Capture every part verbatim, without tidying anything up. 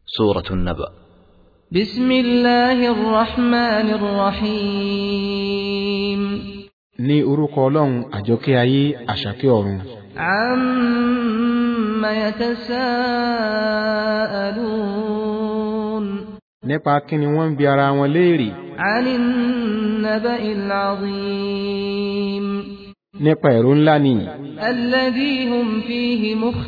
سورة النبأ. بسم الله الرحمن الرحيم. ní orúkọ Ọlọ́run àjọkẹ́ ayé àṣàkẹ́ ọ̀run. عما يتساءلون. nípa kí ni wọ́n ń bi ara wọn léèrè. عن النبأ العظيم. nípa ẹ̀rọ ńlá ni. الذي هم فيه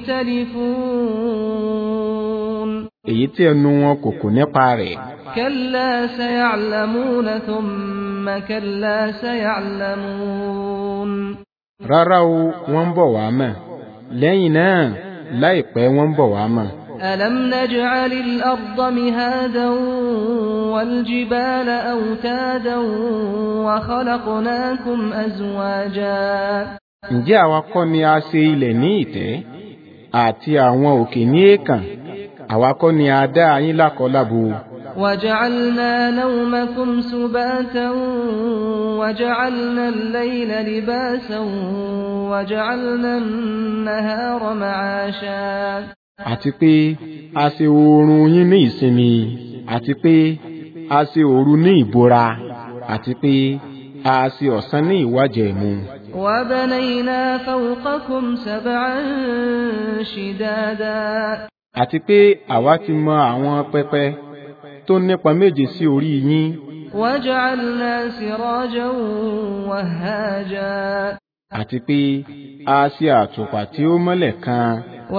مختلفون. èyí tí ẹnu wọn kò kò nípa rẹ̀. كلا سيعلمون ثم كلا سيعلمون. rárá o wọ́n ń bọ̀ wá mọ̀ lẹ́yìn náà láìpẹ́ wọ́n ń bọ̀ wá mọ̀. ألم نجعل الأرض مهادا والجبال أوتادا وخلقناكم أزواجا. ǹjẹ́ àwa kọ́ ni a ṣe ilẹ̀ ní ìtẹ́ àti àwọn òkè ní èèkàn? àwa kọ́ ni a dá yín lákọlábo. وجعلنا نومكم سباتا وجعلنا الليل لباسا وجعلنا النهار معاشا. àti pé a ṣe oorun yín ní ìsinmi àti pé a ṣe òru ní ìbora àti pé a ṣe ọ̀sán ní ìwájẹ̀mú. وبنينا فوقكم سبعا شدادا. àti pé àwa ti mọ àwọn pẹpẹ tó nípa méje sí orí yín. وجعلنا سراجا وهاجا. àti pé a ṣe àtùpà tí ó mọ́lẹ̀ kan.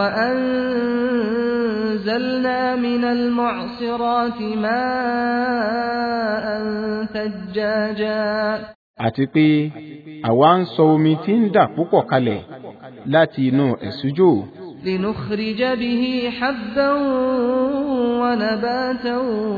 وأنزلنا من المعصرات ماء ثجاجا. àti pé àwa ń sọ omi tí ń dà púpọ̀ kalẹ̀ láti inú ẹ̀sùjò. لنخرج به حبا ونباتا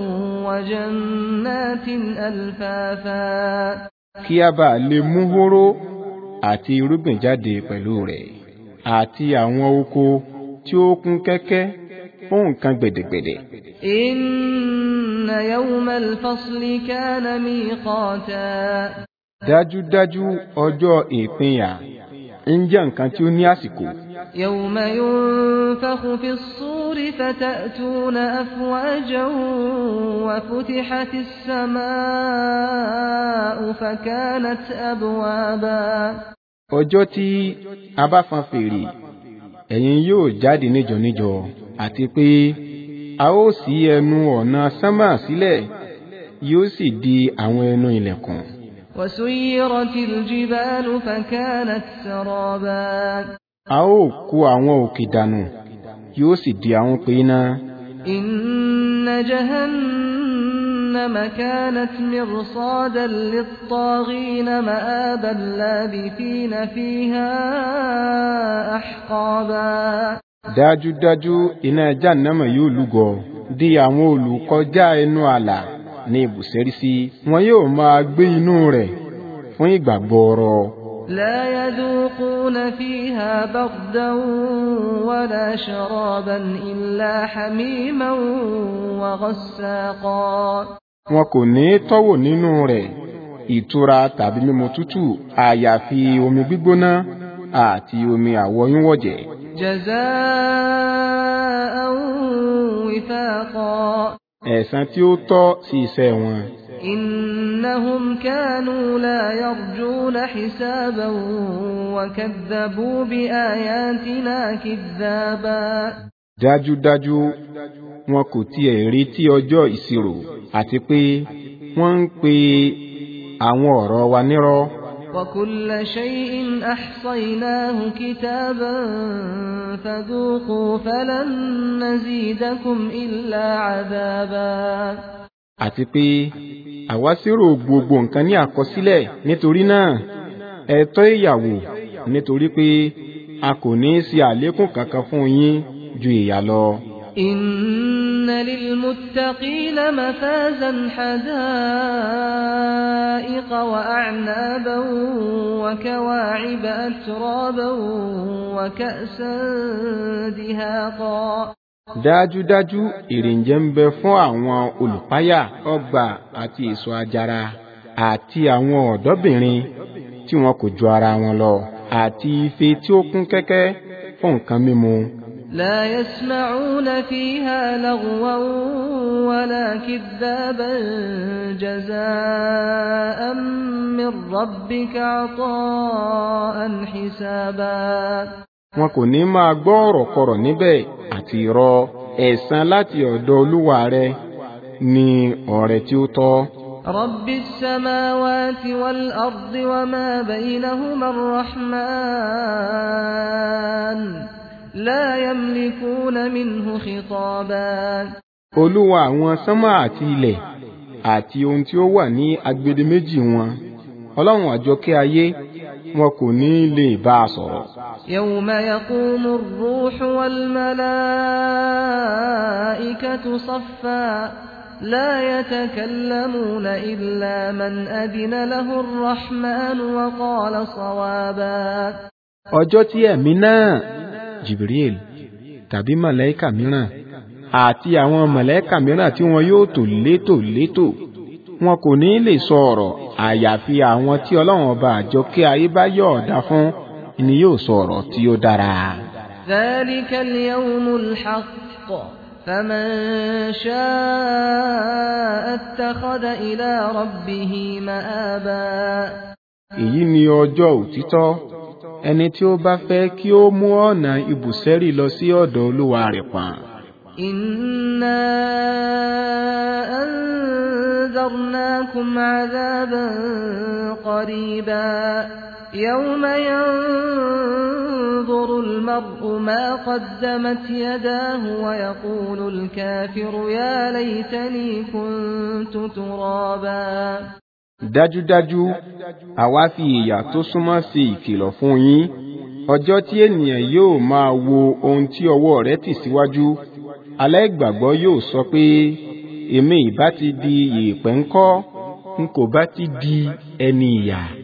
وجنات ألفافا. kí a bá lè mú hóró àti irúgbìn jáde pẹ̀lú rẹ̀ àti àwọn oko tí ó kún kẹ́kẹ́ fún nǹkan gbẹ̀dẹ̀gbẹ̀dẹ̀. إن يوم الفصل كان ميقاتا. dájúdájú ọjọ́ ìpínyà ń jẹ́ nǹkan tí ó ní àsìkò. يوم ينفخ في الصور فتأتون أفواجا وفتحت السماء فكانت أبوابا. ọjọ́ tí a bá fọn fèrè ẹ̀yin yóò jáde níjọ níjọ àti pé a ó ṣí ẹnu ọ̀nà sánmà sílẹ̀ yóò sì di àwọn ẹnu ilẹ̀kùn. وسيرت الجبال فكانت سرابا. a ó kó àwọn òkè dànù yóò sì di àwọn pé iná. إن جهنم كانت مرصادا للطاغين مآبا لابثين فيها أحقابا. dájúdájú iná jahannama yóò lúgọ di àwọn olùkọjá ẹnu ààlà ní ibùsẹ̀rí sí. wọn yóò máa gbé inú rẹ̀ fún ìgbà gbọọrọ. لا يذوقون فيها بردا ولا شرابا إلا حميما وغساقا. wọn kò ní tọ́wò nínú rẹ̀ ìtura tàbí mímu tútù àyàfi omi gbígbóná àti omi àwọyúnwọ̀jẹ̀. جزاء وفاقا. ẹ̀san tí ó tọ́ sí iṣẹ́ wọn. إنهم كانوا لا يرجون حسابا وكذبوا بآياتنا كذابا. dájúdájú wọn kò tiẹ̀ retí ọjọ́ ìṣirò àti pé wọ́n ń pe àwọn ọ̀rọ̀ wa nírọ́. وكل شيء أحصيناه كتابا فذوقوا فلن نزيدكم إلا عذابا. àti pé àwa ṣírò gbogbo nǹkan ní àkọsílẹ̀ nítorí náà ẹ tọ́ ìyàwó nítorí pé a kò ní sí àlékún kankan fún yín ju ìyà lọ. إن للمتقين مفازا حدائق وأعنابا وكواعب أترابا وكأسا دهاقا. dájúdájú ìrìnjẹ ń bẹ fún àwọn olùpáyà ọgbà àti èso àjàrà àti àwọn ọ̀dọ́bìnrin tí wọn kò ju ara wọn lọ àti ife tí ó kún kẹ́kẹ́ fún nǹkan mímu لا يسمعون فيها لغوا ولا كذابا جزاء من ربك عطاء حسابا. wọn kò ní máa gbọ́ ọ̀rọ̀ kọ̀rọ̀ níbẹ̀ àti irọ́. ẹ̀san láti ọ̀dọ̀ Olúwa rẹ ni ọrẹ tí ó tọ́. رب السماوات والأرض وما بينهما الرحمن لا يملكون منه خطابا. Olúwa àwọn sánmà àti ilẹ̀ àti ohun tí ó wà ní agbedeméjì wọn, Ọlọ́run àjọkẹ́ ayé, wọn kò ní lè bá a sọ̀rọ̀. يوم يقوم الروح والملائكة صفا لا يتكلمون إلا من أذن له الرحمن وقال صوابا. ọjọ́ tí ẹ̀mí náà, Jibril tàbí màláíkà mìíràn àti àwọn màláíkà mìíràn tí wọn yóò tò létò létò, wọn kò ní lè sọ ọ̀rọ̀ àyàfi àwọn tí Ọlọ́run ọba àjọkẹ́ ayé bá yọ̀ọ̀dá fún ni yóò sọ ọ̀rọ̀ tí ó dára. ذلك اليوم الحق فمن شاء اتخذ إلى ربه مآبا. èyí ni ọjọ́ òtítọ́. ẹni tí ó bá fẹ́ kí ó mú ọ̀nà ibùsẹ́rí lọ sí ọ̀dọ̀ Olúwa rẹ̀ pọ̀n. إنا أنذرناكم عذابا قريبا يوم ينظر المرء ما قدمت يداه ويقول الكافر يا ليتني كنت ترابا. dájúdájú àwa fi ìyà tó súnmọ́ sí ìkìlọ̀ fún yín, ọjọ́ tí ènìyàn yóò máa wo ohun tí ọwọ́ rẹ̀ tì síwájú. aláìgbàgbọ́ yóò sọ pé èmi ìbá ti di yèèpẹ̀ ńkọ́, n kò bá ti di ẹni ìyà.